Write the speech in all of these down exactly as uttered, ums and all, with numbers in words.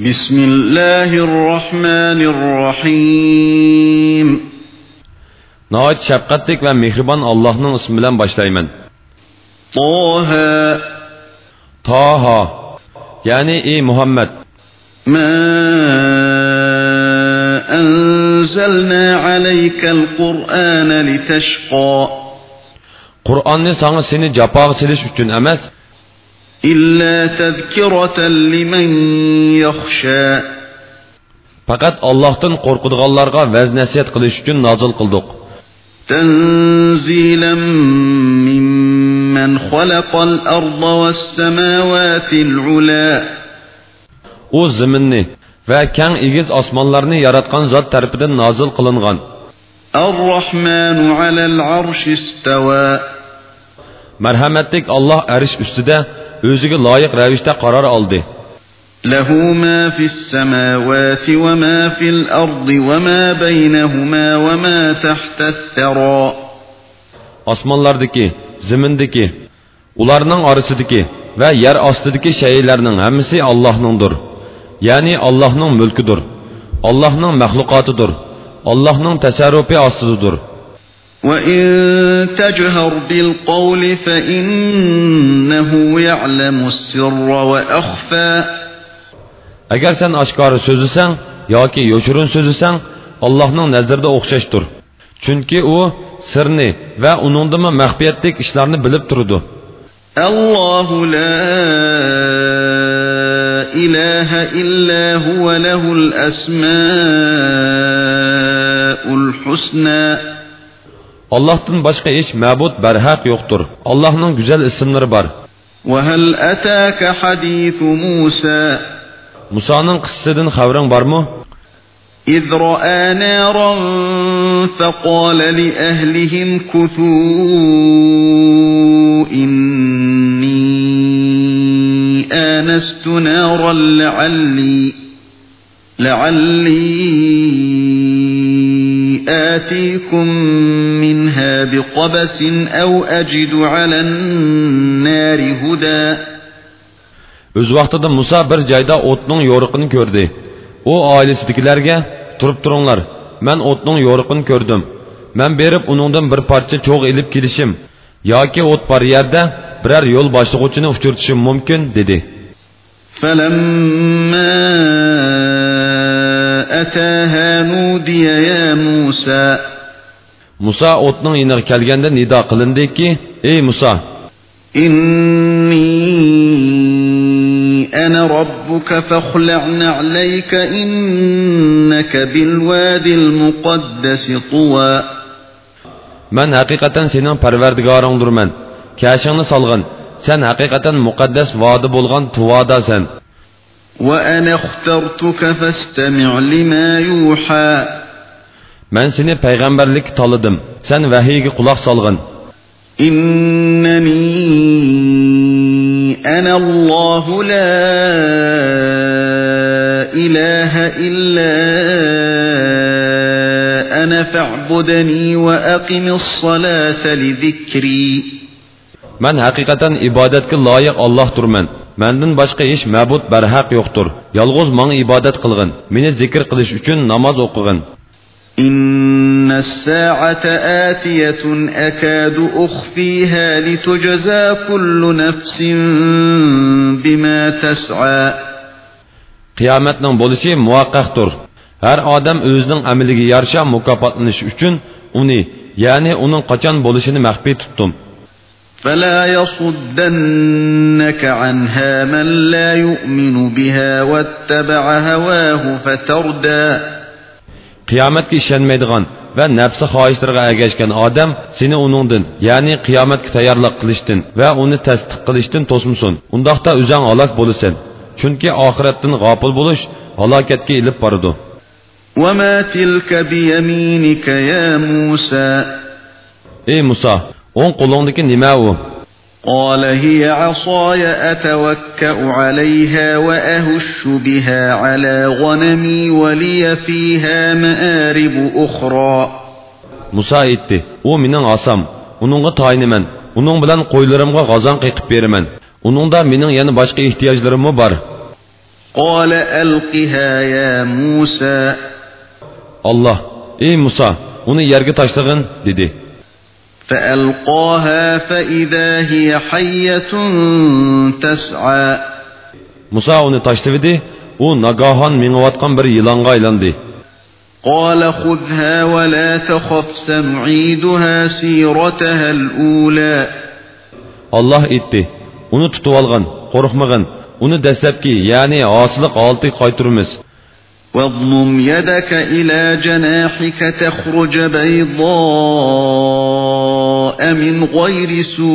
Bismillahirrahmanirrahim. Nəhayət şəfqətlik və mehriban Allah'ın ismi bilan başlayman. Taha. Taha. Yani ey Muhammed. Ma anzalna aleykel Kur'an liteşqa. Kur'an'ı sana seni capağı siliş üçün emas. İlla tezkireten limen yakhsha. Fakat Allah'tan korkuduğanlarga vəz nəsiyyət qilish üçün nazil qıldık. Tanzilan mimmen xalaqal arda ve's semawatil ula. O ziminni və keng egiz osmonlarni yaratgan zot tarafidan nazil qilingan. Ar-Rahmanu alal arsh istawa. Merhametlik Allah arish ustida o'ziga loyiq ravishda qaror oldi. Lahu ma fis samawati wa ma fil ardi wa ma baynahuma wa ma tahta ath-thara. Osmonlardagi, zimindagi, ularning orasidagi va yer ostidagi shaylarning hammasi Allohningdir. Ya'ni Allohning mulkidir. Allohning mahluqotidir. Allohning tasarrufi ostidadir. وَإِن تَجْهَرْ بِالْقَوْلِ فَإِنَّهُ يَعْلَمُ السِّرَّ وَأَخْفَى. Agar sen oshkora so'zlasang yoki yo'shirin so'zlasang, Allohning nazarida o'xshashdir. Chunki u sirni va uningdimi maxfiyatlik ishlarni bilib turadi. Allohu la ilaha illa huwa lahul asmaul husna. Allah'tan başka hiç mabud berhaq yoktur. Allah'ın güzel isimleri var. وَهَلْ أَتَاكَ حَدِيثُ مُوسَى. Musa'nın kıssasından haberin var mı? إِذْ رَأَى نَارًا فَقَالَ لِأَهْلِهِمْ كُثُوا إِنِّي آنَسْتُ نَارًا لَعَلِّي لَعَلِّي آتيكم منها بقبس أو أجد على النار هدى. Öz vaqtida Musa bir joyda o'tning yo'riqini ko'rdi. O oilasidagilarga turib turinglar, men o'tning yo'riqini ko'rdim. Men berib uningdan bir parcha cho'g' elib kelishim yoki o't bor yerda biror yo'l boshlig'uvchini uchirtishim mumkin dedi. Falamma ataha nudiya ya Musa. Musa o'tning yiniga kelganda nido qilindiki, ey Musa, inni ana robbuka fakhla'na alayka innaka bil wadil muqaddas tuwa. Men haqiqatan sening parvardigoringdirman. Kashingni solg'in. Sen haqiqatan muqaddas vodi bo'lgan tuvodasan. Wa ana ikhtartuka fastami' lima yuha. Men seni payg'ambarlik tanladim. Sen vahiyga quloq solg'in. Innani ana Alloh la ilaha illa ana fa'budni wa aqimis salata li dhikri. Men haqiqatan ibodatga loyiq Allohdirman. Mendan boshqa hech ma'bud barhaq yo'qdir. Yolg'iz menga ibodat qilgin. Meni zikr qilish uchun namoz o'qigin. Inna as-sa'ata atiyatun akadu ukhfiha litujza kullu nafsin bima tas'a. Qiyomatning bo'lishi muvaqqaqdir. Har odam o'zining amaliga yarasha mukofotlanish uchun uni, ya'ni uning qachon bo'lishini maxfiy tutdim. فلا يصدنك عنها من لا يؤمن بها واتبع هواه فتردى. Qiyomatga ishonmaydigan va nafsi xohishlariga ergashgan odam seni uningdan, ya'ni qiyomatga tayyorlik qilishdan va uni tasdiq qilishdan to'smasin. Undaqda o'zing halok bo'lasan. Chunki oxiratdan g'ofil bo'lish halokatga ilib boradi. Wa ma tilka bi yaminika ya Musa. Ey Musa, o'ng qo'lingdagi nima u? قال هي عصاي أتوكأ عليها وأهش بها على غنمي ولي فيها مآرب أخرى. Musa aytdi, o mening asam, uningga tayinaman, uning bilan qo'ylarimga g'azon qeqib beraman. Uningda mening yana boshqa ehtiyojlarim bor. قال ألقها يا موسى. Allah, ey Musa, onu yerge taşlagın dedi. فألقاها فإذا هي حية تسعى. Musa onu taşlıvidi, o nagahan mingatkan bir yılanga aylandı. قال خذها ولا تخف سنعيدها سيرتها الأولى. Allah etti. Onu tutup algan, korkmagın. Onu deslepki, yani asılık altı qaytırımız. واضمم يدك إلى جناحك تخرج بيضاء من غير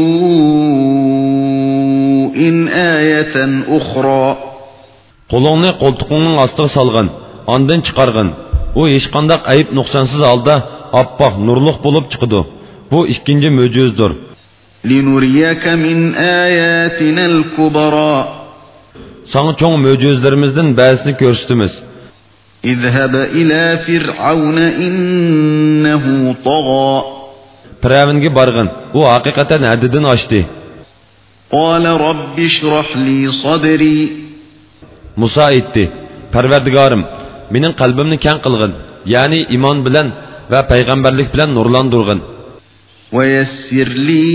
سوء آية أخرى. Kolunu koltuğunun astığı salgın, andın çıkargın. O hiçkandak ayıp noksansız alda appaq, nurluq bulup çıkıdı. Bu ikinci möcüzdür. لِنُرِيَكَ مِنْ آيَاتِنَا الْكُبَرَى. Sana çoğun möcüzlerimizden bazısını görsütümüz. اذهب إلى فرعون إنه طغى. Firavunga bargın. O haqiqatan haddidan oshdi. قال رب اشرح لي صدري. Musa aytdi: Parvardigorim, mening qalbimni keng qilgin, ya'ni iymon bilan va payg'ambarlik bilan nurlantirgin. ويسر لي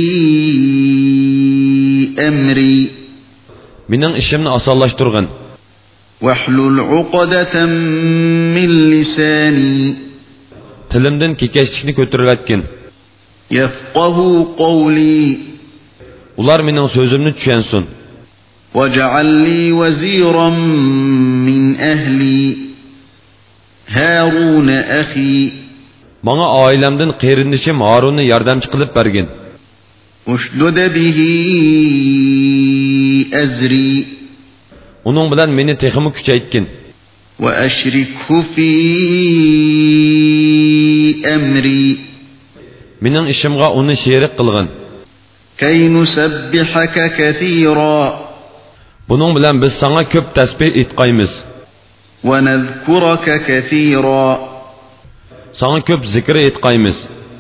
أمري. Mening ishimni osonlashtirgin. واحلل عقدة من لساني. Tilimdan kekashlikni ko'tarayotgin. يفقه قولي. Ular mening so'zimni tushunsin. واجعل لي وزيرا من أهلي. هارون أخي. Bana ailemden qerindishim Harunni yordamchi qilib bergin. اشدد به أزري. Onun bilan meni teximi kuchaytgin. وأشركه في أمري. Mening ishimga uni sherik qilgin. كي نسبحك كثيرا. Bunun bilan biz sana ko'p tasbih etqaymiz. ونذكرك كثيرا. Sana ko'p zikr etqaymiz.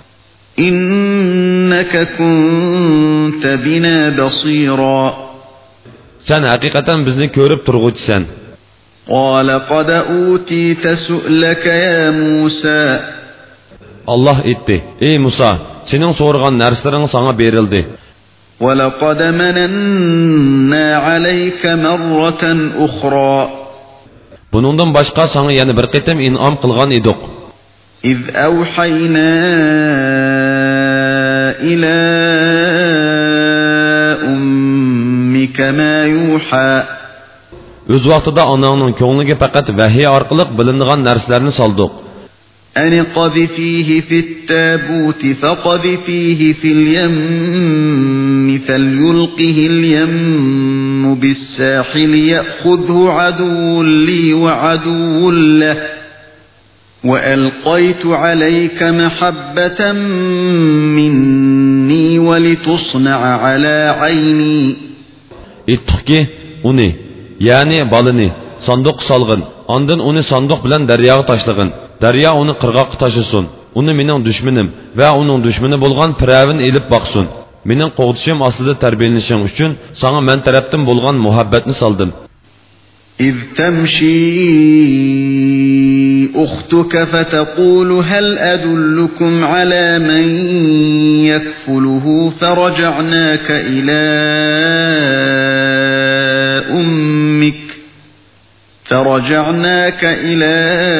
إنك كنت بنا بصيرا. Sen haqiqatan bizni ko'rib turg'uchisan. قال قد أوتيت سؤلك يا موسى. Allah aytdi: Ey Musa, sening so'ragan narsalaring sana berildi. ولقد مننا عليك مرة أخرى. Buningdan boshqa sana yana bir qitim in'om qilgan edik. إذ أوحينا إلى أمك ما يوحى. Öz vaqtida onangning ko'ngliga faqat vahiy orqali bilinadigan narsalarni soldik. أن قذفيه في التابوت فقذفيه في اليم فليلقه اليم بالساحل يأخذه عدو لي وعدو له وألقيت عليك محبة مني ولتصنع على عيني. Etdikki uni, ya'ni balini sanduq solg'in. Ondan uni sanduq bilan daryoga tashlag'in. Daryo uni qirg'oqqa tashisin. Uni mening dushmanim va uning dushmani bo'lgan Firavun elib boqsin. Mening qo'g'dishim ostida tarbiyalanishing uchun sana men tarafdan bo'lgan muhabbatni soldim. إذ تمشي أختك فتقول هل أدلكم على من يكفله فرجعناك إلى أمك فرجعناك إلى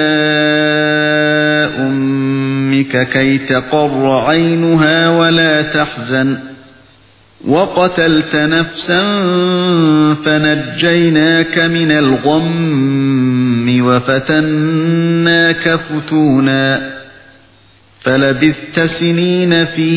أمك كي تقر عينها ولا تحزن وقتلت نفسا فنجيناك من الغم وفتناك فتونا فلبثت سنين في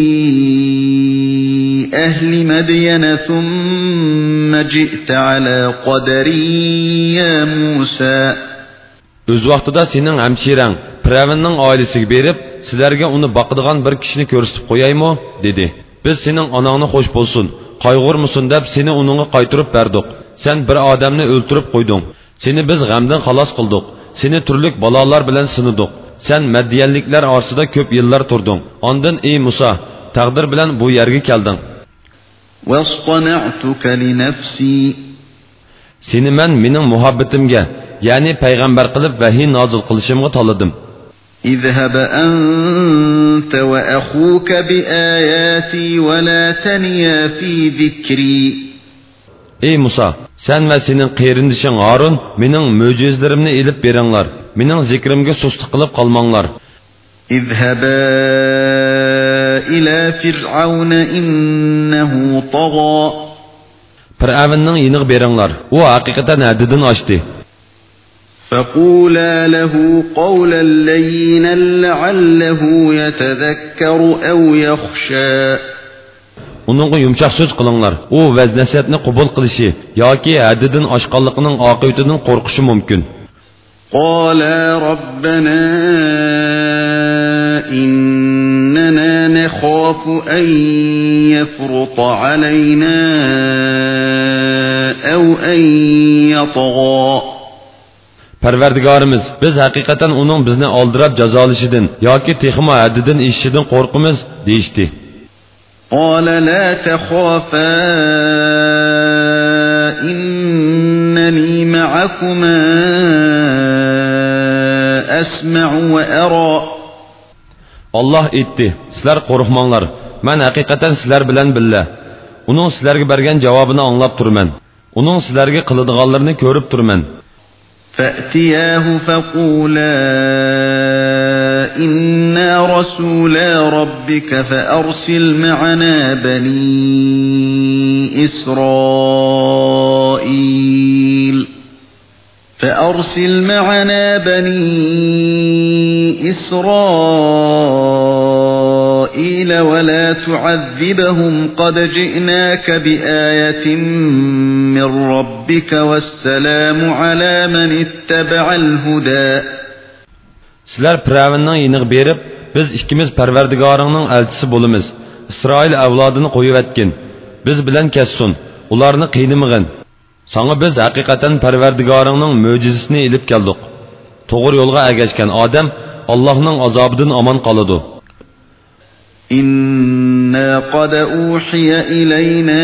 أهل مدين ثم جئت على قدري يا موسى. Öz vaqtida sening hamshirang Firavunning oilasiga berib, sizlarga uni boqadigan bir kishini ko'rsatib qo'yaymi, dedi. Biz sening onangni xo'sh bo'lsin, qayg'urmusin deb seni uningga qaytarib berdik. Sen bir odamni o'ltirib qo'yding. Seni biz g'amdan xalos qildik. Seni turli balolar bilan sinadik. Sen Madiyanliklar orasida ko'p yillar turding. Ondan ey Musa, taqdir bilan bu yerga kelding. واصطنعتك لنفسي. Seni men mening muhabbatimga, ya'ni payg'ambar qilib vahiy nozil qilishimga tanladim. اذهب أنت وأخوك بآياتي ولا تنيا في ذكري. Ey Musa, sen ve senin qeyrindişin Harun, mening mo'jizalarimni elib beringlar. Mening zikrimga sustuk qilib qolmanglar. اذهبا إلى فرعون إنه طغى. Fir'avnning yiniga beringlar. U haqiqatan haddidan oshdi. فقولا له قولا لينا لعله يتذكر أو يخشى. Onunğa yumşaq söz qılыңlar. O vəz nəsihətini qəbul qilishi yoki haddidan oshqanligining oqibatidan qo'rqishi mumkin. قالا ربنا إننا نخاف أن يفرط علينا أو أن يطغى. Parvardigorimiz, biz haqiqatan uning bizni oldirab jazolashidan yoki texma haddidan eshishidan qo'rqimiz deyishdi. قال لا تخافا إنني معكما أسمع وأرى. Allah aytdi, sizlar qo'rqmanglar. Men haqiqatan sizlar bilan billa. Uning sizlarga bergan javobini anglab turman. Uning sizlarga qiladiganlarini ko'rib turman. فأتياه فقولا إنا رسولا ربك فأرسل معنا بني إسرائيل فأرسل معنا بني إسرائيل ولا تعذبهم قد جئناك بآية من ربك والسلام على من اتبع الهدى. Sizlar Firavunning yiniga berib, biz ikkimiz Parvardigoringning elchisi bo'lamiz. İsroil avlodini qo'yib etgin. Biz bilan kessin. Ularni qiynamag'in. Sana biz haqiqatan Parvardigoringning mo'jizasini elib keldik. To'g'ri yo'lga ergashgan odam Allohning azobidan omon qoladi. إنا قد أوحي إلينا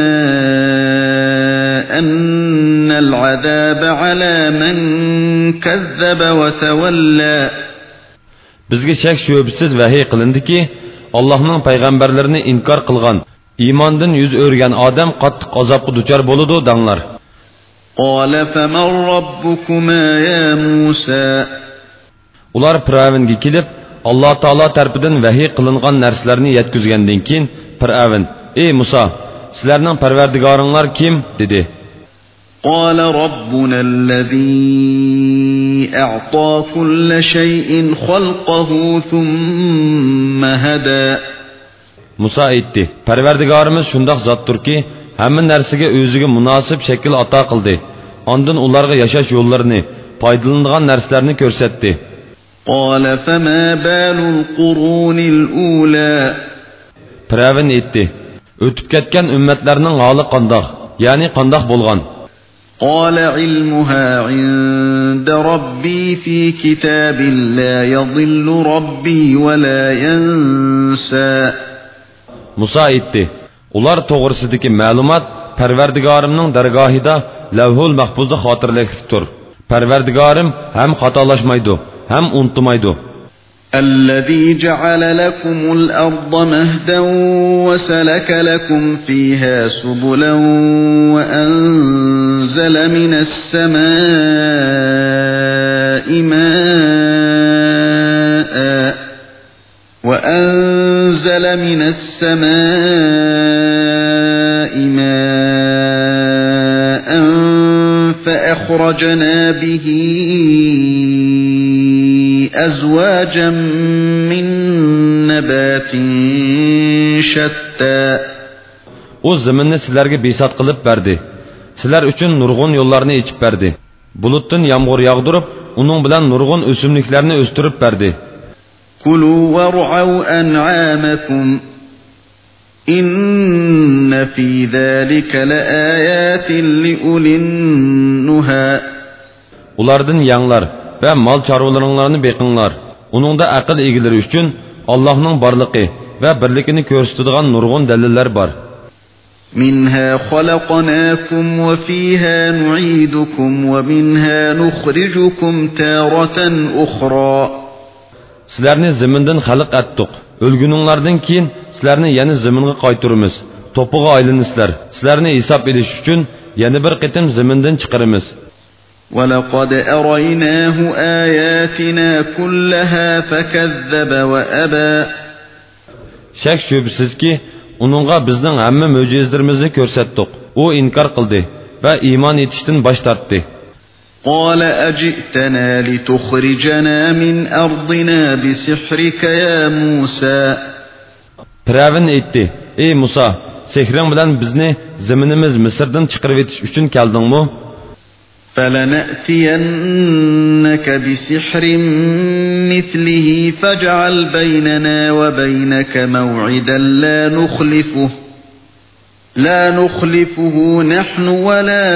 أن العذاب على من كذب وتولى. Bizga shak shubsiz vahiy qilindiki, Allohning payg'ambarlarini inkor qilgan, iymondan yuz o'rgan odam qattiq azobga duchor bo'ladi danglar. قال فمن ربكما يا موسى. Ular Firavunga kelib, Allah Taala tarafidan vahiy qilingan narsalarni yetkizgandan keyin Firavun, "Ey Musa, sizlarning Parvardigoringlar kim?" dedi. قال ربنا الذي أعطى كل شيء خلقه ثم هدى. Musa aytdi, Parvardigorimiz shundoq zotdirki, hamma narsaga o'ziga munosib shakl ato qildi. Ondan ularga yashash yo'llarini, foydalanadigan narsalarni ko'rsatdi. قال فما بال القرون الأولى. Firavun aytdi, o'tib ketgan ummatlarning holi qandoq, ya'ni qandoq bo'lgan? قال علمها عند ربي في كتاب لا يضل ربي ولا ينسى. Musa aytdi, ular to'g'risidagi ma'lumot Parvardigorimning dargohida Lavhul Mahfuzda xotirlikdir. Parvardigorim ham xatolashmaydi, ham unutmaydi. الذي جعل لكم الأرض مهدا وسلك لكم فيها سبلا وأنزل من السماء ماء وأنزل من السماء ماء فأخرجنا به أزواجا من نبات شتى. O zaminni sizlarga besat qilib berdi. Sizlar uchun nurg'un yo'llarni ochib berdi. Bulutdan yomg'ir yog'dirib, uning bilan nurg'un o'simliklarni o'stirib berdi. Kulu war'u an'amakum inna fi zalika laayatin liulin nuha. Ulardan yanglar ve mal çarvalaringlarni beqinglar. Uningda aql egilari uchun Allohning borligi ve birligini ko'rsatadigan nurg'un dalillar bor. منها خلقناكم وفيها نعيدكم ومنها نخرجكم تارة أخرى. Sizlarni zamindan xalq etdik. O'lguninglardan keyin sizlarni yana zaminga qaytaramiz. To'piga aylanasizlar. Sizlarni hisob edish uchun yana bir qitim zamindan chiqaramiz. وَلَقَدْ أَرَيْنَاهُ آيَاتِنَا كُلَّهَا فَكَذَّبَ وَأَبَى. Shak shubsizki, uningga bizning hamma mo'jizlarimizni ko'rsatdik. U inkor qildi va iymon etishdan bosh tortdi. قال أجئتنا لتخرجنا من أرضنا بسحرك يا موسى. Firavun aytdi: "Ey Musa, sehring bilan bizni zaminimiz Misrdan chiqarib etish uchun keldingmi?" فلنأتينك بسحر مثله فاجعل بيننا وبينك موعدا لا نخلفه لا نخلفه نحن ولا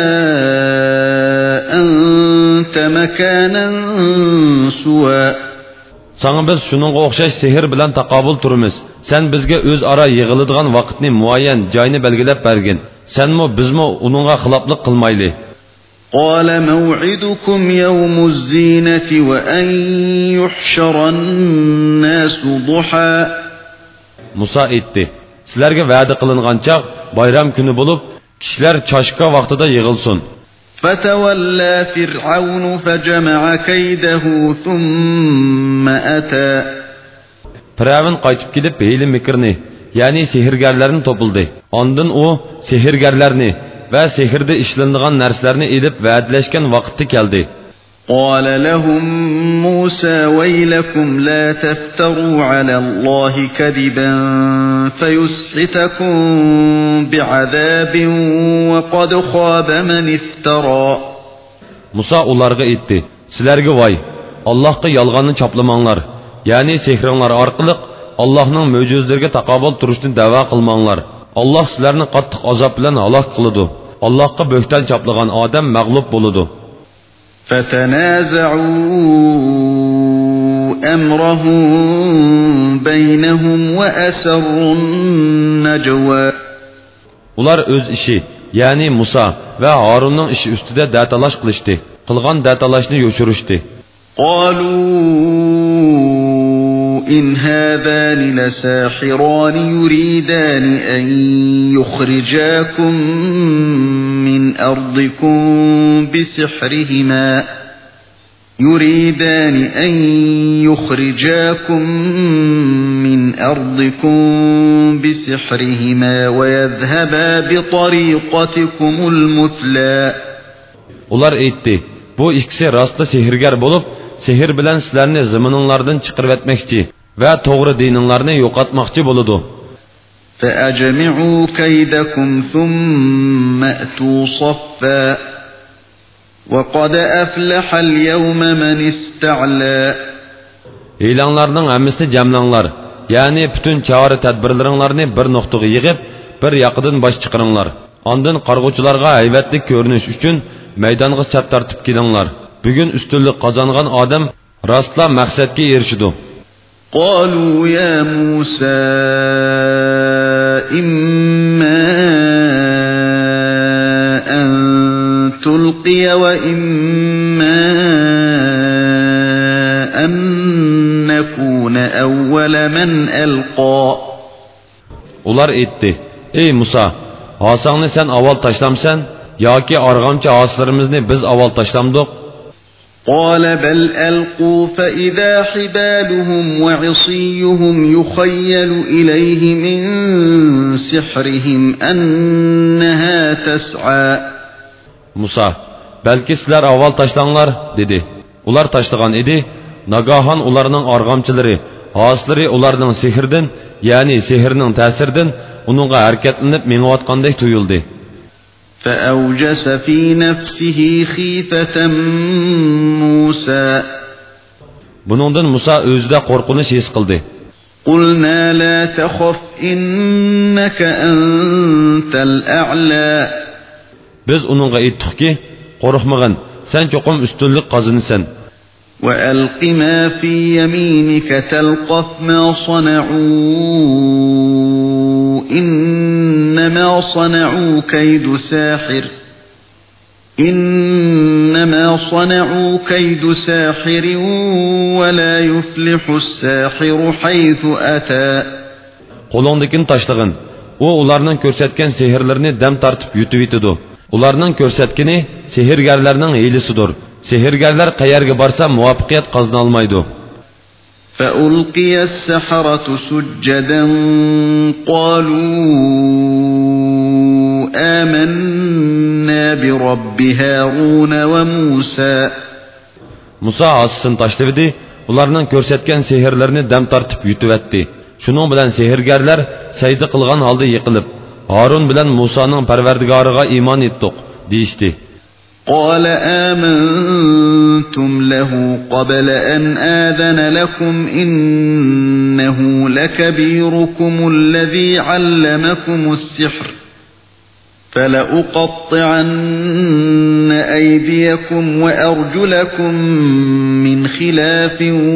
أنت مكانا سوى. Sana biz shuningga o'xshash sehr bilan taqobil turamiz. Sen bizga o'z ara yig'iladigan vaqtni muayyan joyni belgilab bergin. Senmi bizmi uningga xiloflik qilmayli. قال موعدكم يوم الزينة وأن يحشر الناس ضحى. Musa aytdi: "Sizlarga va'da qilingan chaq bayram kuni bo'lib, kishilar choshqa vaqtida yig'ilsin." فتولى فرعون فجمع كيده ثم أتى. Firavun qaytib kelib hiyla mikrni, ya'ni sehrgarlarni topildi. Ondan u sehrgarlarni va sehrda ishlanadigan narsalarni elib va'dalashgan vaqtda keldi. قال لهم موسى ويلكم لا تفتروا على الله كذبا فيسحتكم بعذاب وقد خاب من افترى. Musa ularga aytdi: "Sizlarga voy, Allohga yolg'onni chaplamanglar, ya'ni sehringlar orqali Allohning mo'jizalariga taqobil turishni da'vo qilmanglar. Allah sizlarni qattiq azob bilan halok qiladi. Allohga bo'xton chaplagan odam mag'lub bo'ladi." فتنازعوا أمرهم بينهم وأسروا النجوى. Ular o'z ishi, ya'ni Musa va Harunning ishi ustida datalash qilishdi. Qilgan datalashni yo'shirishdi. قالوا إن هذان لساحران يريدان أن يخرجاكم من أرضكم بسحرهما يريدان أن يخرجاكم من أرضكم بسحرهما ويذهبا بطريقتكم المثلى. Ular aytdi: "Bu ikkisi rastla sehrgar bo'lib, sehr bilan sizlarni zamininglardan chiqarib etmoqchi va to'g'ri dininglarni yo'qotmoqchi bo'ladi." فأجمعوا كيدكم ثم أتوا صفا وقد أفلح اليوم من استعلى. E'lonlarning hammasini jamlanglar, ya'ni butun chora tadbirlaringlarni bir nuqtaga yig'ib, bir yoqdan bosh chiqaringlar. Ondan qarg'uvchilarga haybatli ko'rinish uchun maydonga chap tortib kelinglar. Bugun ustunlik qozongan odam rostla maqsadga erishidi. قالوا يا موسى إما أن تلقي وإما أن نكون أول من ألقى. Ular aytdi: "Ey Musa, asangni sen avval tashlamsan yoki arg'amchi aslarimizni biz avval tashlamdik?" قال بل ألقوا فإذا حبالهم وعصيهم يخيل إليه من سحرهم أنها تسعى. Musa: "Belki sizlar avval tashlanglar" dedi. Ular tashlagan edi. Nagahan ularning arg'amchilari, aslari ularning sehrdan, ya'ni sehrning ta'siridan uningga harakatlanib menayotgandek tuyuldi. فأوجس في نفسه خيفة موسى. Buningdan Musa o'zida qo'rqinish his qildi. قلنا لا تخف إنك أنت الأعلى. Biz uningga aytdikki, qo'rqmagin, sen cho'qim ustunlik qozinasan. وألق ما في يمينك تلقف ما صنعوا إنما صنعوا كيد ساحر إنما صنعوا كيد ساحر ولا يفلح الساحر حيث أتى. Qo'lingdekini tashlag'in. U ularning ko'rsatgan sehrlarini dam tartib yutib yetadi. Ularning ko'rsatgani sehrgarlarning hiylasidir. Sehrgarlar qayerga borsa muvaffaqiyat qozona olmaydi. فألقي السحرة سجدا قالوا آمنا برب هارون وموسى. Musa asısını tashladi. Ularning ko'rsatgan sehrlarini dam tartib yutib etdi. Shuning bilan sehrgarlar sajda qilgan holda yiqilib, Harun bilan Musaning Parvardigoriga iymon etdik deyishdi. قال آمنتم له قبل أن آذن لكم إنه لكبيركم الذي علمكم السحر فلأقطعن أيديكم وأرجلكم من خلاف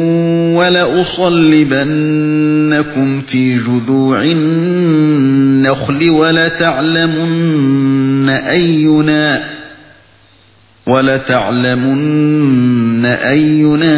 ولأصلبنكم في جذوع النخل ولتعلمن أينا وَلَتَعْلَمُنَّ أَيُّنَا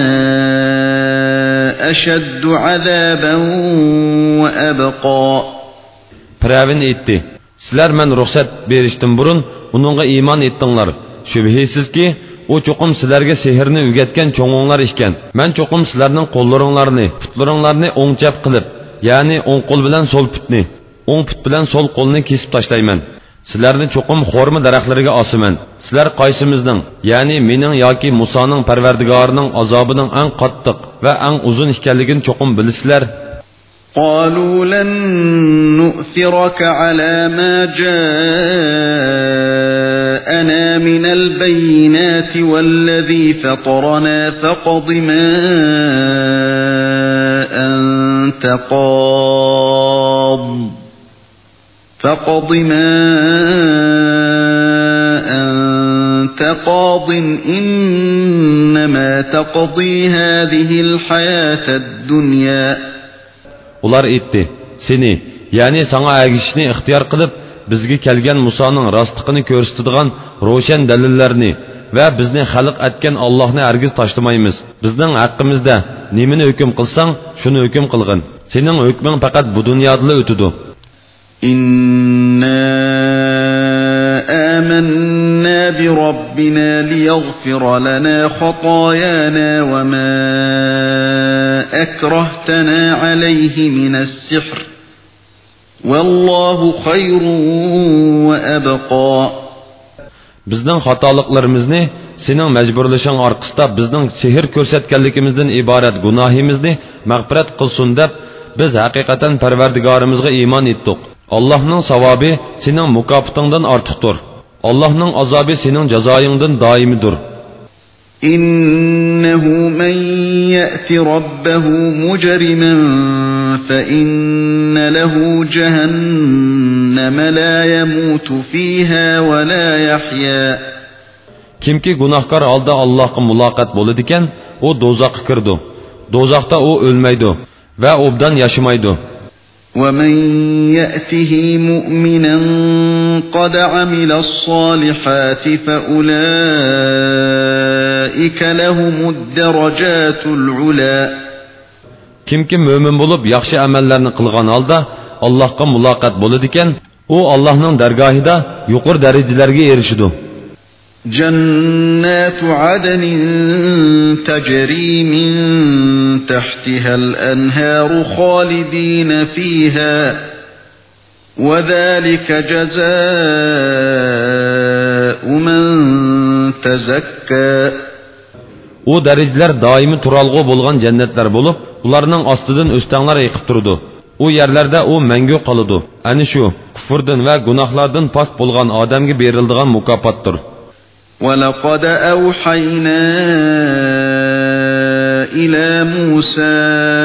أَشَدُّ عَذَابًا وَأَبْقَى. Piravin etdi. Sizlar men ruxsat berishdan burun uningga iymon etdinglar. Shubhisizki, u cho'qim sizlarga sehrni o'rgatgan cho'ng'inglar ekan. Men cho'qim sizlarning qo'llaringlarni, putlaringlarni o'ng chap qilib, ya'ni o'ng qo'l bilan so'l putni, o'ng put bilan so'l qo'lni kesib tashlayman. Sizlarni cho'qim xorma daraxtlariga osaman. Sizlar qaysimizning, ya'ni mening yoki Musoning Parvardigorining azobining eng qattiq va eng uzun ekanligini cho'qim bilasizlar. قالوا لن نؤثرك على ما جاءنا من البينات والذي فطرنا فاقض ما أنت قاض فاقض ما أنت قاض إنما تقضي هذه الحياة الدنيا. Ular etdi, seni, ya'ni sana agishishni ixtiyor qilib, bizga kelgan Musoning rostligini ko'rsatadigan ro'shan dalillarni va bizni xalq etgan Allohni hargiz tashlamaymiz. Bizning haqqimizda nimani hukm qilsang, shuni hukm qilgin. Sening hukming faqat bu dunyoda o'tadi. إنا آمنا بربنا ليغفر لنا خطايانا وما أكرهتنا عليه من السحر والله خير وأبقى. Bizning xatoliklarimizni sening majburlashing orqasida bizning sehr ko'rsatganligimizdan iborat gunohimizni mag'firat qilsin deb biz haqiqatan Parvardigorimizga iymon etdik. Allah'ның savobi sening mukofotingdan ortiqdir. Allah'ның azobi sening jazoyingdan doimidir. İnnehu men ya'ti rabbahu mujriman fa inna lehu cehenneme la yemutu fiha ve la yahya. Kimki günahkar alda Allah'a muloqot bo'ladigan, o do'zaxga kirdi. Do'zaxda o o'lmaydi va obdan yaşamaydi. وَمَنْ يَأْتِهِ مُؤْمِنًا قَدْ عَمِلَ الصَّالِحَاتِ فَأُولَٰئِكَ لَهُمُ الدَّرَجَاتُ الْعُلَى. Kimki mümin bulup yaxshi amallarni qilgan holda Allohga muloqot bo'ladigan, u Allohning dargohida yuqori darajalarga erishadi. جنات عدن تجري من تحتها الأنهار خالدين فيها وذلك جزاء من تزكى. O darajalar doimiy turalg'u bo'lgan jannatlar bo'lib, ularning ostidan o'stanlar yiqib turdi. O yerlarda o mangu qoladi. Ani shu kufrdan va gunohlardan pok bo'lgan odamga beriladigan mukofotdir. وَلَقَدْ أَوْحَيْنَا إِلَى مُوسَى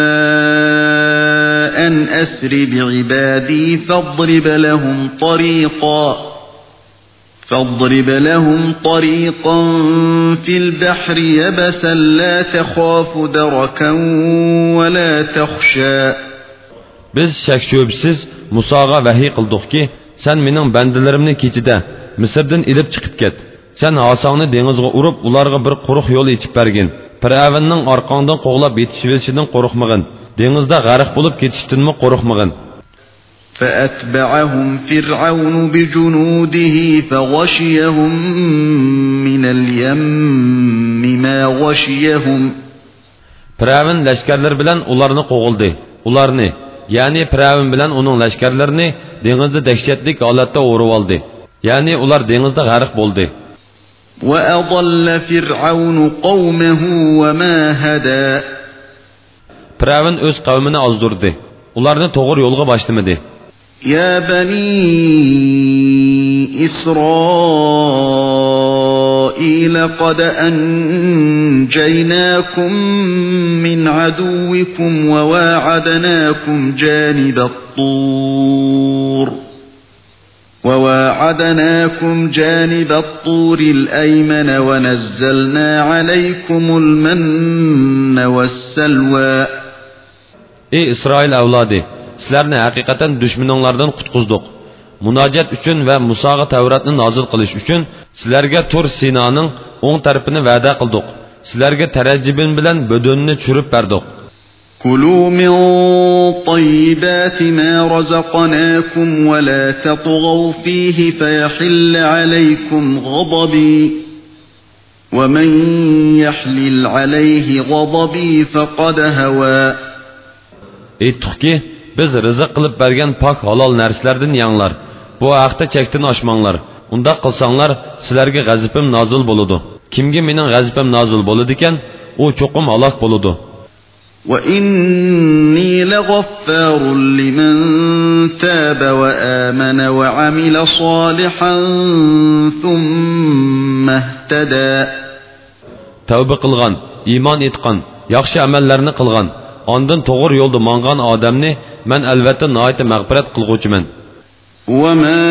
أَنْ أَسْرِ بِعِبَادِي فَاضْرِبْ لَهُمْ طَرِيقًا فَاضْرِبْ لَهُمْ طَرِيقًا فِي الْبَحْرِ يَبَسًا لَا تَخَافُ دَرَكًا وَلَا تَخْشَى. Biz shak shubsiz Musoga vahiy qildikki, sen mening bandalarimni kechida Misrdan ilib chiqib ket. Sen Hasongni dengizga urib, ularga bir quruq yo'l yechib bergin. Firavunning orqangdan qo'g'lab yetishishdan qo'rqmagin. Dengizda g'arq bo'lib ketishdanmi qo'rqmagin. فأتبعهم فرعون بجنوده فغشيهم من اليم ما غشيهم. Firavun lashkarlar bilan ularni qo'g'ildi. Ularni, ya'ni Firavun bilan uning lashkarlarini dengizda dahshatli holatda o'rib oldi. Ya'ni ular dengizda g'arq bo'ldi. وأضل فرعون قومه وما هدى. Firavun o'z qavmini ozdirdi. Ularni to'g'ri yo'lga boshlamadi. يا بني إسرائيل قد أنجيناكم من عدوكم وواعدناكم جانب الطور وواعدناكم جانب الطور الأيمن ونزلنا عليكم المن والسلوى. Ey İsrail avlodi, sizlarni haqiqatan dushmaninglardan qutqizdik. Munojat uchun va Musoga Tavratni nozil qilish uchun sizlarga Tur Sinoning o'ng tarafini va'da qildik. Sizlarga tarajjibin bilan bodonni tushirib berdik. كلوا من طيبات ما رزقناكم ولا تطغوا فيه فيحل عليكم غضبي ومن يحلل عليه غضبي فقد هوى. Aytdikki, biz rizq qilib bergan pok halol narsalardan yanglar. Bu haqda chekdan oshmanglar. Unda qilsanglar, sizlarga g'azabim nozil bo'ladi. Kimga mening g'azabim nozil bo'ladi ekan, u cho'qim halok bo'ladi. وَإِنِّي لَغَفَّارٌ لِمَنْ تَابَ وَآمَنَ وَعَمِلَ صَالِحًا ثُمَّ اهْتَدَى. Tavba qilgan, iymon etgan, yaxshi amallarni qilgan, ondan to'g'ri yo'lda mangan odamni men albatta nihoyat mag'firat qilguvchiman. وَمَا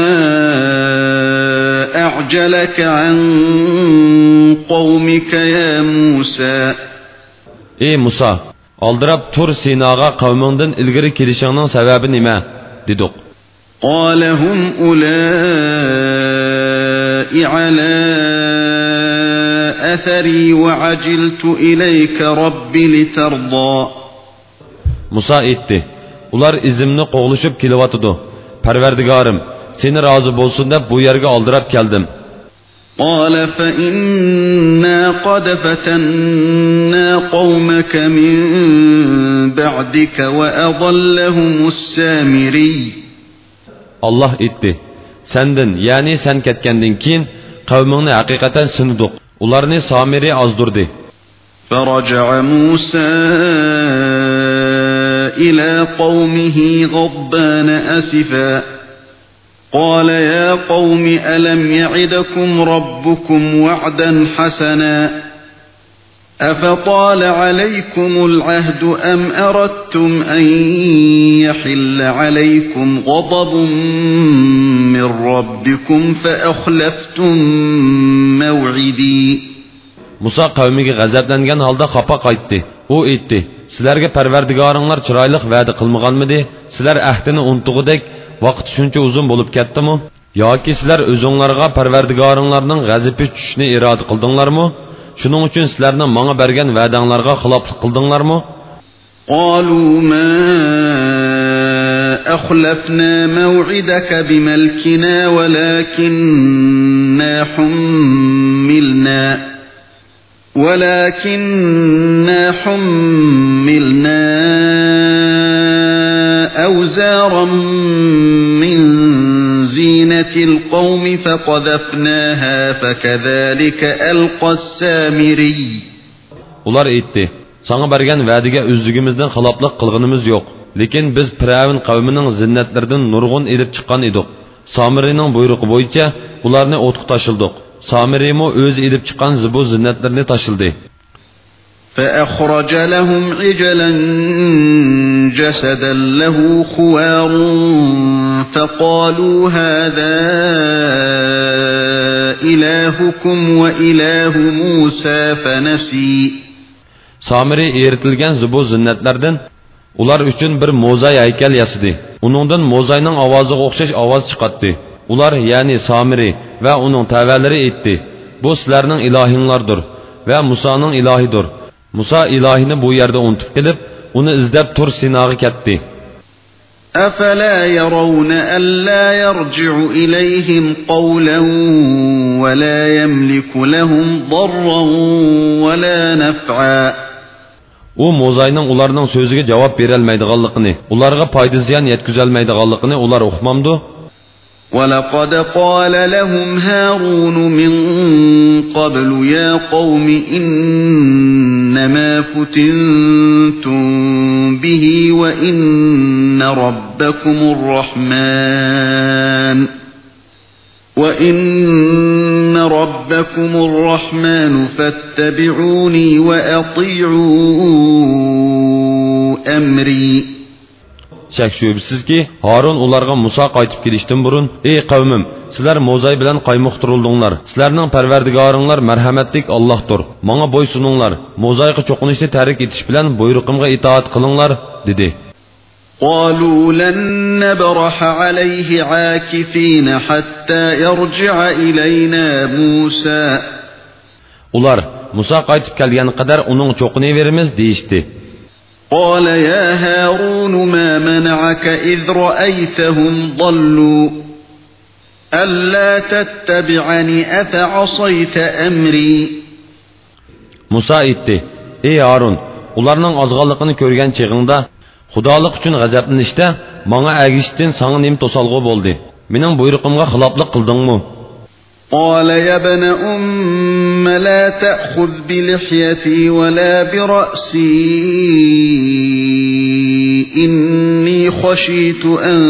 أَعْجَلَكَ عَنْ قَوْمِكَ يَا مُوسَى. Ey Musa, aldirab Tur Sinoga qavmingdan ilgari kelishingning sababi nima? dedik. قَالَ هُمْ أُولَئِكَ عَلَى أَثَرِي وَعَجِلْتُ إِلَيْكَ رَبِّ لِتَرْضَى. Musa aytdi, ular izimni qo'g'lishib kelyapti. Parvardigorim, seni rozi bo'lsin deb bu yerga oldirab keldim. قَالَ فَإِنَّا قَدْ فَتَنَّا قَوْمَكَ مِنْ بَعْدِكَ وَأَضَلَّهُمُ السَّامِرِيُّ. Allah aytdi, senden, ya'ni sen ketgandan keyin qavmingni haqiqatan sinidik. Ularni Samiri ozdirdi. فَرَجَعَ مُوسَى إِلَى قَوْمِهِ غَضْبَانَ أَسِفًا قَالَ يَا قَوْمِ أَلَمْ يَعِدْكُمْ رَبُّكُمْ وَعْدًا حَسَنًا أَفَطَالَ عَلَيْكُمُ الْعَهْدُ أَمْ أَرَدْتُمْ أَنْ يَحِلَّ عَلَيْكُمْ غَضَبٌ مِّنْ رَبِّكُمْ فَأَخْلَفْتُمْ مَوْعِدِي. Musa qavmiga g'azablangan holda xafa qaytdi. U aytdi, sizlarga Parvardigoringlar chiroyli va'da qilmaganmidi? Sizlar ahdini unutgudek vaqt shuncha uzun bo'lib ketdimi? Yoki sizlar o'zinglarga Parvardigoringlarning g'azabi tushishni iroda qildinglarmi? Shuning uchun sizlarni menga bergan va'danglarga xiloflik qildinglarmi? قالوا ما أخلفنا موعدك بملكنا ولكننا حملنا ولكننا حملنا أوزارا من زينة القوم فقذفناها فكذلك ألقى السامري. Ular aytdi, sana bergan va'daga o'zligimizdan xiloflik qilganimiz yo'q. Lekin biz Firavun qavmining zinnatlaridan nurg'un elib chiqqan edik. Samirining buyrug'i bo'yicha ularni o'tqa tashildik. Samirimo o'zi elib chiqqan zibu zinnatlarni tashildi. فأخرج لهم عجلا جسدا له خوار فقالوا هذا إلهكم وإله موسى فنسي. Samiri eritilgan zibu zinnatlardan Ular uchun bir mo'zay haykal yasadi. Uningdan mo'zayning ovoziga o'xshash ovoz chiqatdi. Ular, ya'ni Samiri va uning tavalari aytdi: "Bu sizlarning ilohinglardir va Musoning ilohidir." Musa ilohini bu yerda unutib kelib, uni izlab Tur Sinoga ketdi. أفلا يرون ألا يرجع إليهم قولا ولا يملك لهم ضرا ولا نفعا. U mo'zayning ularning so'ziga javob berolmaydiganligini, ularga foyda ziyon yetkazolmaydiganligini ular uqmamdi. وَلَقَدْ قَالَ لَهُمْ هَارُونُ مِنْ قَبْلُ يَا قَوْمِ إِنَّمَا فُتِنْتُمْ بِهِ وَإِنَّ رَبَّكُمُ الرَّحْمَنُ وَإِنَّ رَبَّكُمُ الرَّحْمَنُ فَاتَّبِعُونِي وَأَطِيعُوا أَمْرِي. Şək şübhəsiz ki, Harun onlarga Musa qaytıb kelişdən burun: "Ey qavmim, sizlər mo'zay bilan qaymoqtirildinglar. Sizlərning Parvardigoringlar marhamatlik Allohdir. Menga bo'ysuninglar. Mo'zayga cho'qinishni tarik etish bilan buyruqimga itoat qilinglar" dedi. قالوا لن نبرح عليه عاكفين حتى يرجع إلينا موسى. Ular Musa qaytib kelgani qadar uning cho'qini verimiz deyishdi. قال يا هارون ما منعك إذ رأيتهم ضلوا ألا تتبعني أفعصيت أمري. Musa aytdi: "Ey Harun, ularning azg'anligini ko'rgan chig'ingda Xudolik uchun g'azablanishda menga agishdan sana nim to'salg'u bo'ldi. Mening buyruqimga xiloflik qildingmi?" قال يا ابن أم لا تأخذ بلحيتي ولا برأسي إني خشيت أن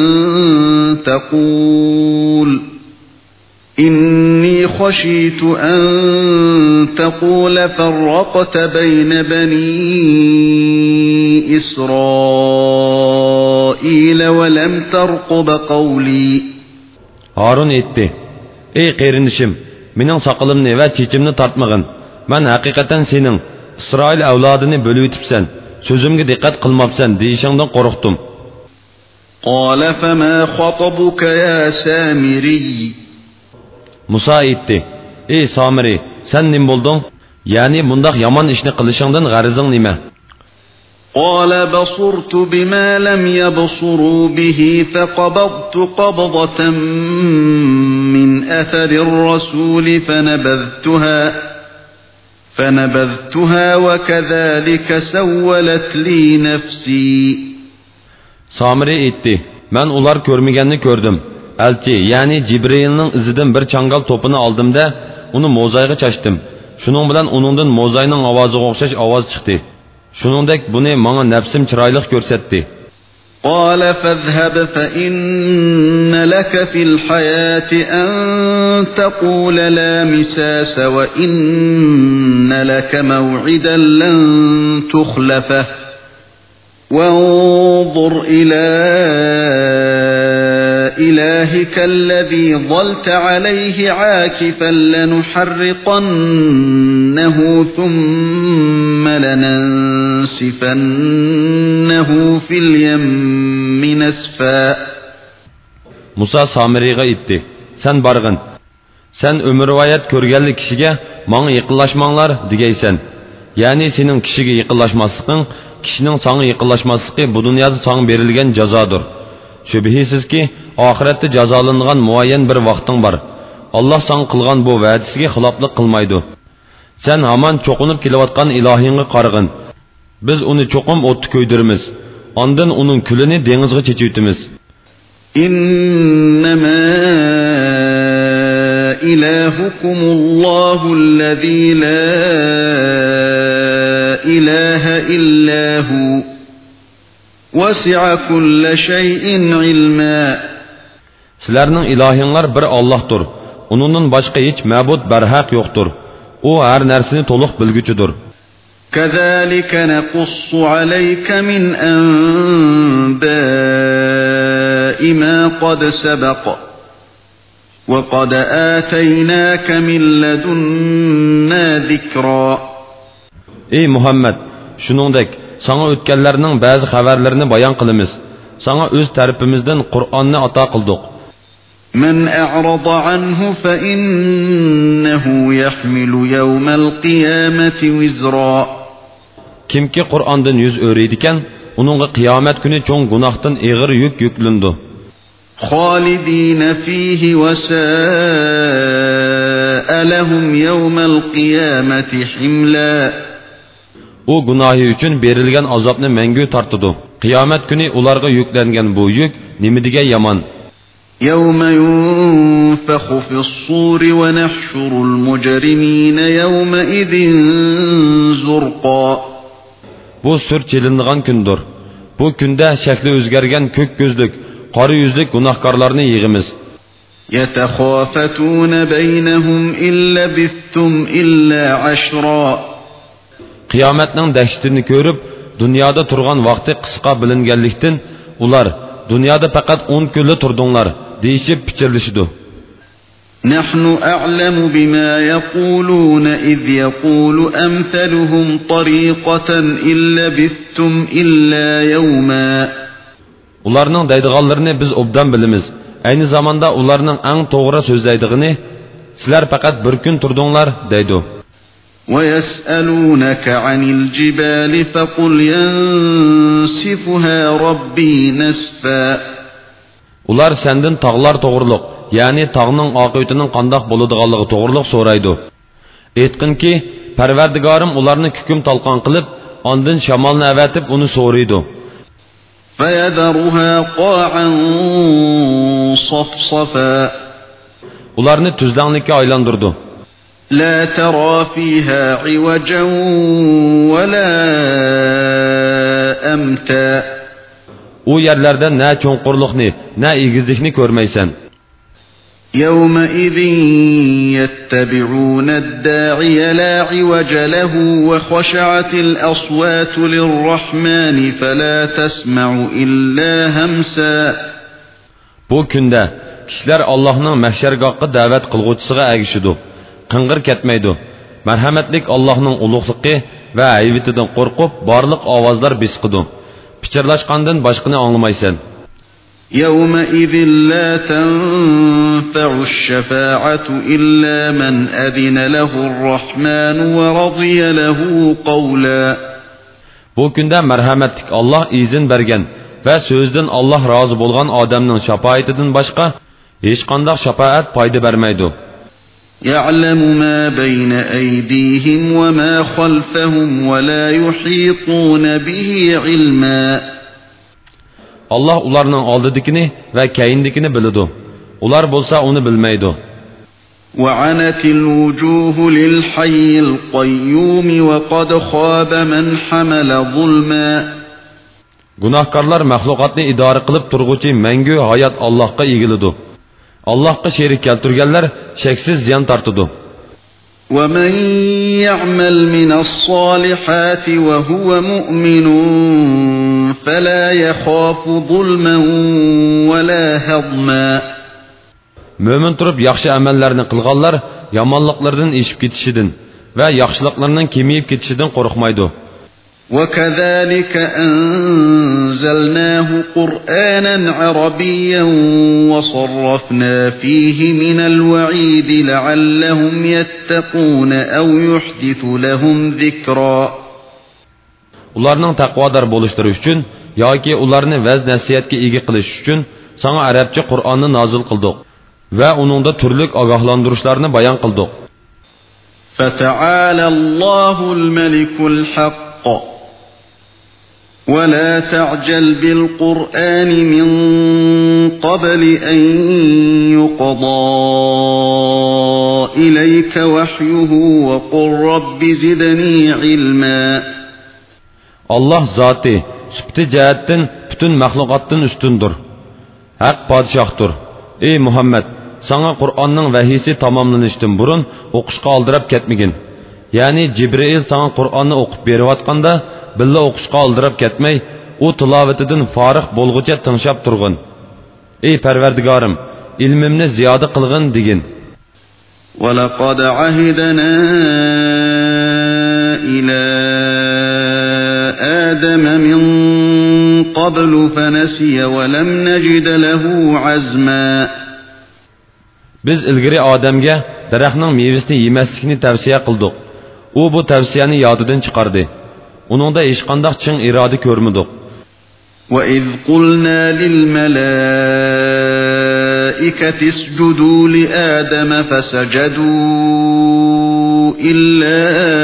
تقول إني خشيت أن تقول فرقت بين بني إسرائيل ولم ترقب قولي. Harun etti: "Ey qerinishim, mening soqolimni va chechimni tortmagin. Men haqiqatan sening İsroil avlodini bo'lib o'tibsan, so'zimga diqqat qilmabsan deyishingdan qo'rqdim." قال فما خطبك يا سامري. Musa aytdi: "Ey Samiri, sen nim bo'lding? Ya'ni bundaq yomon ishni qilishingdan g'arizing nima?" قال بصرت بما لم يبصروا به فقبضت قبضة من أثر الرسول فنبذتها فنبذتها وكذلك سولت لي نفسي. Samiri aytdi: "Men ular ko'rmaganni ko'rdim. Elchi, ya'ni Cibrilning izidan bir changal to'pini oldimda, uni mo'zayga chashdim. Shuning bilan uningdan mo'zayning ovoziga o'xshash ovoz chiqdi. Shuningdek buni menga nafsim chiroyli ko'rsatdi." قال فاذهب فإن لك في الحياة أن تقول لا مساس وإن لك موعدا لن تخلفه وانظر إلى إلهك الذي ظلت عليه عاكفا لنحرقنه ثم لننسفنه في اليم نسفا. Musa Samiri'ga aytdi: "Sen barg'in. Sen umrvayat ko'rganlik kishiga menga yaqinlashmanglar degaysan. Ya'ni sening kishiga yaqinlashmasliging, kishining senga yaqinlashmasligi bu dunyoda senga berilgan jazodir. Shubhisizki, oxiratda jazolangan muayyan bir vaqting bor. Alloh sen qilgan bu va'dasiga xiloflik qilmaydi. Sen hamon cho'qinib kelayotgan ilohingga qarag'in. Biz uni cho'qim o'tni ko'ydiramiz. Ondan uning kulini dengizga chechitimiz." إنما إلهكم الله الذي لا إله إلا هو وسع كل شيء علما. Sizlarning ilohinglar bir Allohdir. Uningdan boshqa hech ma'bud barhaq yo'qdir. U har narsani to'liq bilguchidir. كذلك نقص عليك من أنباء ما قد سبق وقد آتيناك من لدنا ذكرا. Ey Muhammed, shuningdek sana o'tganlarning ba'zi xabarlarini bayon qilamiz. Sana o'z tarafimizdan Qur'onni ato qildik. من أعرض عنه فإنه يحمل يوم القيامة وزرا. Kimki Qur'ondan yuz o'raydigan, uningga qiyomat kuni cho'ng gunohdan og'ir yuk yuklindi. خالدين فيه وساء لهم يوم القيامة حملا. U gunohi uchun berilgan azobni mangu tortidi. Qiyomat kuni ularga yuklangan bu yuk nima degan yomon. يوم ينفخ في الصور ونحشر المجرمين يومئذ زرقا. Bu sur çelindiğen gündür. Bu günde şekli özgergen kök gözlük, qarı yüzlük günahkarlarını yığımız. يتخافتون بينهم إن لبثتم إلا عشرا. Kıyametnin dehşetini görüp, dünyada turgan vakti kıska bilingenlikten, ular, dünyada fakat on günlü turdunlar, deyişip piçirlişidu. نحن أعلم بما يقولون إذ يقول أمثلهم طريقة إن لبثتم إلا يوما. Ularning deydiganlarini biz obdan bilimiz. Aynı zamanda ularning eng to'g'ri so'zlaydigini, sizlar faqat bir kun turdinglar deydi. ويسألونك عن الجبال فقل ينسفها ربي نسفا. Ular senden tağlar to'g'riliq, ya'ni tağning oqibatining qandoq bo'ladiganligi to'g'riliq so'raydi. Aytqinki, Parvardigorim ularni kukum talqon qilib, ondan shamolni avatib uni so'raydi. فيذرها قاعا صفصفا. Ularni tuzlanlikka aylandirdi. لا ترى فيها عوجا ولا أمتا. U yerlarda ne cho'nqurlikni, ne egizlikni ko'rmaysan. يومئذ يتبعون الداعي لا عوج له وخشعت الأصوات للرحمن فلا تسمع إلا همسا. Bu kunda kişiler Allah'ның mahşergahga davet qilguvchisiga agishidi. Qing'ir ketmaydi. Marhamatlik Allah'ның ulug'ligi va hayvitidan qo'rqib, barliq ovozlar bisqidi. Pichirlashqandan boshqani anglamaysan. يومئذ لا تنفع الشفاعة إلا من أذن له الرحمن ورضي له قولا. Bu kunda marhamatlik Allah izin bergen ve sözden Allah razı bolgan adamның şafaatidan başqa hech qanday şafaat payda bermaydi. يعلم ما بين أيديهم وما خلفهم ولا يحيطون به علما. Allah ularning oldidikini ve keyindikini biladi. Ular bolsa onu bilmaydi. وعنت الوجوه للحي القيوم وقد خاب من حمل ظلما. Günahkarlar mahlukatni idare qilib turg'uchi mangu hayot Allohga egiladi. Allohga sherik keltirganlar cheksiz ziyon tortadi. ومن يعمل من الصالحات وهو مؤمن فلا يخاف ظلما ولا هضما. Mömin turib yaxshi amallarni qilganlar yomonliklardan eshib ketishidan va yaxshiliklarning kemiyib ketishidan qo'rqmaydi. وكذلك أنزلناه قرآنا عربيا وصرفنا فيه من الوعيد لعلهم يتقون أو يحدث لهم ذكرا. Ularning taqvodor bo'lishlari uchun yoki ularni vaz nasihatga ega qilish uchun sana arabcha Qur'onni nozil qildik va uningda turli ogohlantirishlarni bayon qildik. فتعالى الله الملك الحق ولا تعجل بالقرآن من قبل أن يقضى إليك وحيه وقل رب زدني علما. Allah zati sübti cihetten bütün mahlukattan üstündür. Hak padişahtır. Ey Muhammed, sana Kur'an'ın vahiysi tamamlanıştın burun okuşqa aldırıp ketmegin. Yani Cibril sana Kur'an'ı okup berivatqanda billa okuşqa aldırıp ketmey, o tilavetidan farıq bolğuca tınşap turğun. Ey Perverdigarım, ilmimni ziyade qılğın digin. وَلَقَدْ عَهِدْنَا إِلَى آدم من قبل فنسي ولم نجد له عزما. Biz ilgari Odamga daraxtning mevasini yemaslikni tavsiya qildik. U bu tavsiyani yodidan chiqardi. Uningda hech qanday chin iroda ko'rmadik. وَإِذْ قُلْنَا لِلْمَلَائِكَةِ اسْجُدُوا لِآدَمَ فَسَجَدُوا إِلَّا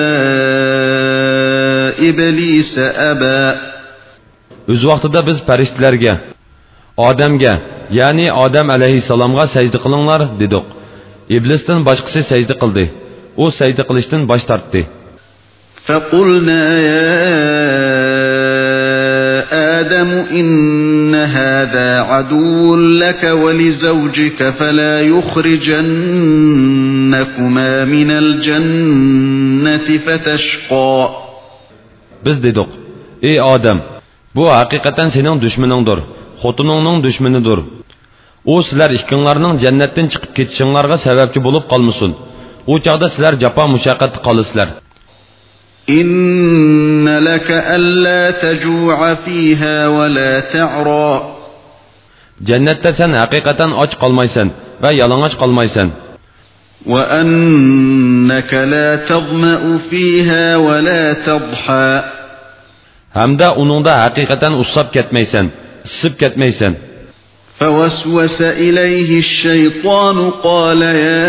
إِبْلِيسَ أَبَى. O'z vaqtida biz farishtalarga, Odamga, ya'ni Odam alayhissalomga sajda qilinglar dedik. İblisdan boshqasi sajda qildi. U sajda qilishdan bosh tortdi. فَقُلْنَا يَا آدم إن هذا عدو لك ولزوجك فلا يخرجنكما من الجنة فتشقى. Biz dedik, ey Odam, bu haqiqatan sening düşmaningdir, xotiningning düşmanidir. O sizlar ikkinlarning jannatdan chiqib ketishinglarga sababchi bo'lib qolmasin. O chaqda sizlar jafo mushaqqatda qolasizlar. إن لك ألا تجوع فيها ولا تعرى. Cennette sen hakikaten aç kalmaysan ve yalang'och kalmaysan. وأنك لا تظمأ فيها ولا تضحى. Hamda uningda hakikaten usab ketmaysan, isib ketmaysan. فوسوس إليه الشيطان قال يا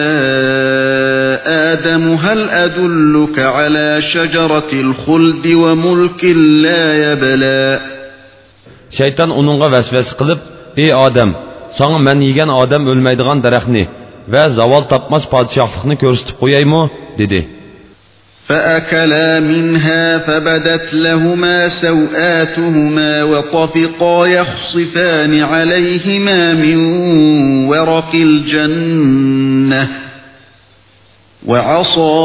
آدم هل أدلك على شجرة الخلد وملك لا يبلى. Şeytan onunğa vesvese qilib, ey Odam, sana men yegan odam o'lmaydigan daraxtni va zavol topmas podshohlikni ko'rsatib qo'yaymi dedi. فأكلا منها فبدت لهما سوآتهما وطفقا يخصفان عليهما من ورق الجنة وعصى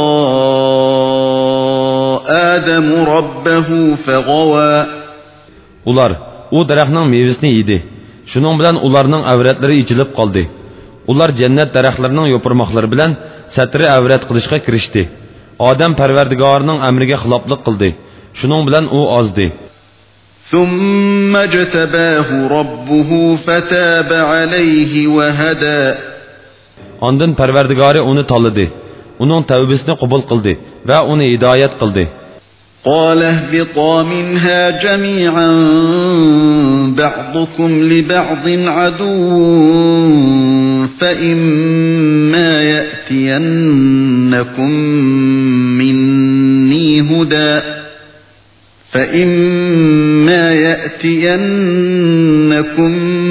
آدم ربه فغوى. Ular o daraxtning mevasini yedi. Shuning bilan ularning avratlari ichilib qoldi. Ular jannat daraxtlarining yo'pirmoqlari bilan satri avrat qilishga kirishdi. Odam Parvardigorining amriga xiloflik qildi. Shuning bilan u ozdi. ثم اجتباه ربه فتاب عليه وهدى. Ondan Parvardigori uni tanladi. Uning tavbasini qabul qildi va uni hidoyat qildi. قال اهبطا منها جميعا بعضكم لبعض عدو فإما يأتينكم مني هدى فإما يأتينكم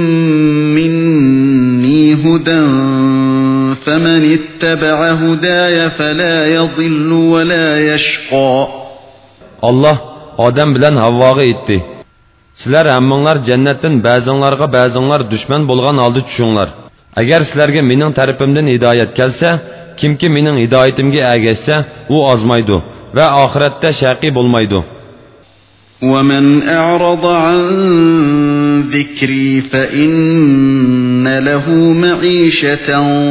مني هدى فمن اتبع هداي فلا يضل ولا يشقى. Allah Odam bilan Havvoga aytdi. Sizlar hammanglar jannatdan ba'zinglarga ba'zinglar dushman bo'lgan holda tushinglar. Agar sizlarga mening tarafimdan hidoyat kelsa, kimki mening hidoyatimga ergashsa, u ozmaydi va oxiratda shaqi bo'lmaydi. وَمَنْ أَعْرَضَ عَنْ ذِكْرِي فَإِنَّ لَهُ مَعِيشَةً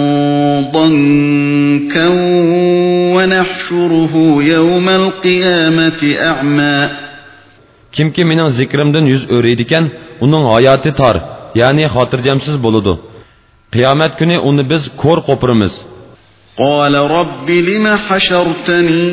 ضَنكًا وَنَحْشُرُهُ يَوْمَ الْقِيَامَةِ أَعْمَى. Kimki mening zikrimdan yuz o'raydigan, uning hayoti tor, ya'ni xotirjamsiz bo'ladi. Qiyomat kuni uni biz ko'r qo'piramiz. قال رب لم حشرتني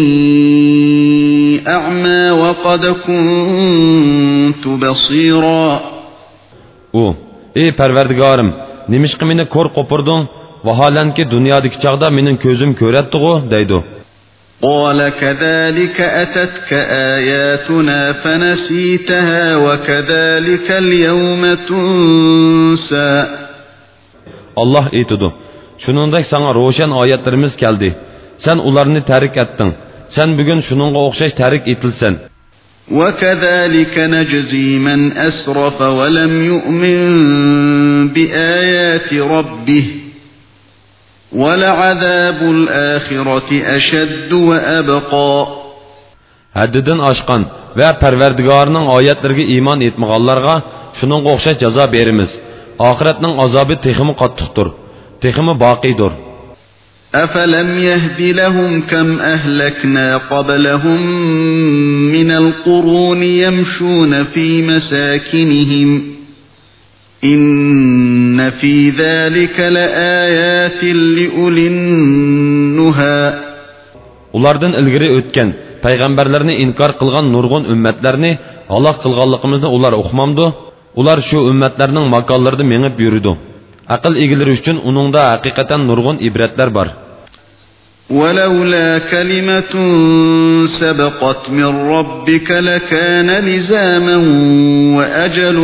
أعمى وقد كنت بصيرا. U, ey Parvardigorim, nimishqa meni ko'r qo'pirding? Vaholanki dunyodagi chaqda mening ko'zim ko'ratdi-ku, deydi. قال كذلك أتتك آياتنا فنسيتها وكذلك اليوم تنسى. Allah aytadi. Shuningdek sana ro'shan oyatlarimiz keldi. Sen ularni tarik etding. Sen bugun shuningga o'xshash tarik etilsan. وكذلك نجزي من أسرف ولم يؤمن بآيات ربه ولعذاب الآخرة أشد وأبقى. Haddidan oshgan va Parvardigorning oyatlariga iymon etmaganlarga shuningga o'xshash jazo beramiz. Oxiratning azobi texmi qattiqdir, texmi boqiydir. أفلم يهد لهم كم أهلكنا قبلهم من القرون يمشون في مساكنهم إن في ذلك لآيات لأولي النهى. Ulardan ilgari o'tgan payg'ambarlarni inkor qilgan nurg'un ummatlarni halok qilganligimizni ular uqmamdi. Ular shu ummatlarning makonlarida mengib yuridi. Aql egilari uchun uningda haqiqatan nurg'un ibratlar bor. ولولا كلمة سبقت من ربك لكان لزاما وأجل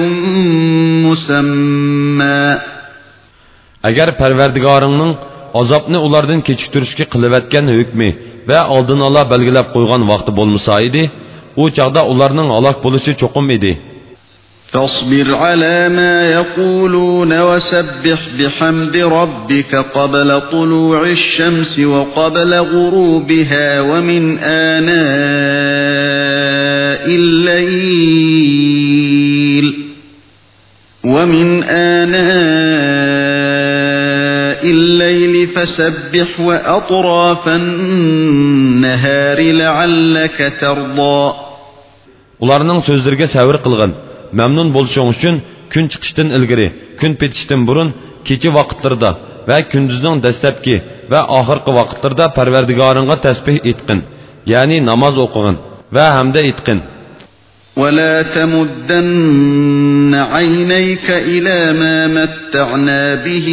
مسمى. Agar Parvardigoringning azobni ulardan kechiktirishga qilayotgan hukmi va oldin ola belgilab qo'ygan vaqti bo'lmasa edi, u chaqda ularning halok bo'lishi cho'qim edi. فاصبر على ما يقولون وسبح بحمد ربك قبل طلوع الشمس وقبل غروبها ومن آناء الليل ومن آناء الليل فسبح وأطراف النهار لعلك ترضى. Ularning so'zlariga sabr qilgan Memnun bo'lishing uchun kun chiqishdan ilgari, kun petishdan burun, kecha vaqtlarda va kunduzning dastlabki va oxirgi vaqtlarda Parvardigoringga tasbih etqin, ya'ni namoz o'qigin va hamda etqin. ولا تمدن عينيك إلى ما متعنا به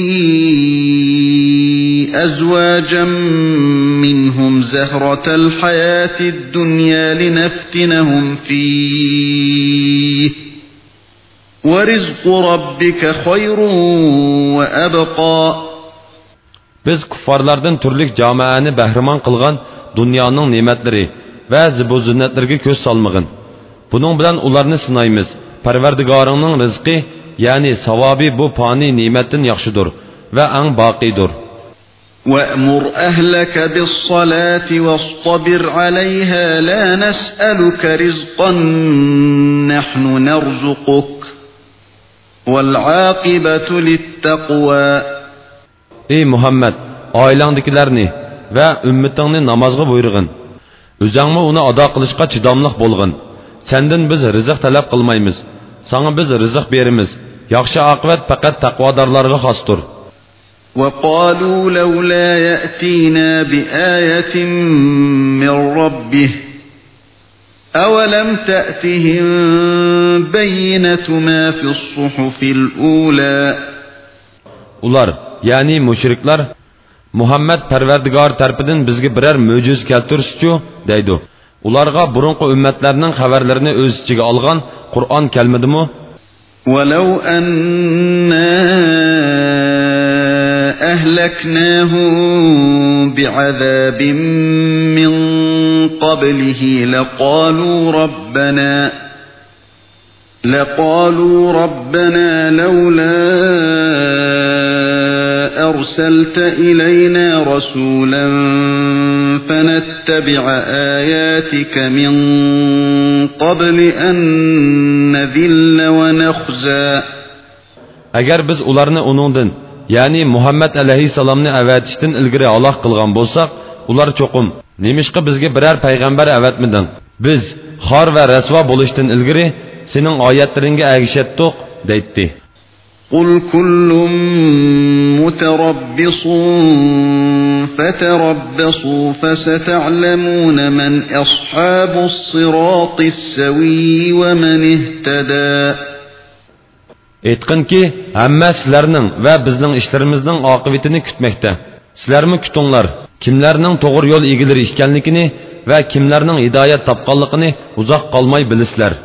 أزواجا منهم زهرة الحياة الدنيا لنفتنهم فيه ورزق ربك خير وأبقى. Biz kuffarlardan turlik jamoani bahramon qilgan dunyoning ne'matlari va zibu-ziynatlarga ko'z solmag'in. Buning bilan ularni sinaymiz. Parvardigoringning rizqi, ya'ni savobi bu fani ne'matdan yaxshidir va eng boqiydir. وَأْمُرْ أَهْلَكَ بِالصَّلَاةِ وَاصْطَبِرْ عَلَيْهَا لَا نَسْأَلُكَ رِزْقًا نَحْنُ نَرْزُقُكَ وَالْعَاقِبَةُ لِلتَّقْوَى. Ey Muhammed, oilangdagilarni va ummatingni namozga buyurgin. O'zingmi uni ado qilishga chidamliq bo'lgin. Sendan biz rizq talab qilmaymiz. Sana biz rizq beramiz. Yaxshi oqibat faqat taqvodorlarga xosdir. وَقَالُوا لَوْلَا يَأْتِينَا بِآيَةٍ مِّن رَّبِّهِ أَوَلَمْ تَأْتِهِم بَيِّنَةُ مَا فِي الصُّحُفِ الْأُولَى. Ular, ya'ni mushriklar, Muhammed Parvardigor tarafidan bizga biror mo'jiz keltirishchu deydi. Ularga burunqi ummatlarning xabarlarini o'z ichiga olgan Qur'on kelmadimi? وَلَوْ أَنَّا أهلكناهم بعذاب من قبله لقالوا ربنا لقالوا ربنا لولا أرسلت إلينا رسولا فنتبع آياتك من قبل أن نذل ونخزى. Agar biz ularni onundan, ya'ni Muhammad alayhissalomni avatishdan ilgari Alloh qilgan bo'lsak, ular cho'qim, nemishqa bizga biror payg'ambar avatmiding? Biz xor va rasvo bo'lishdan ilgari sening oyatlaringga agishatdiq, deydi. قل كل متربص فتربصوا فستعلمون من أصحاب الصراط السوي ومن اهتدى. Aytqinki, hamma sizlarning va bizning ishlarimizning oqibatini kutmoqda. Sizlarmi kutinglar, kimlarning to'g'ri yo'l egilari ekanligini va kimlarning hidoyat topganligini uzoq qolmay bilasizlar.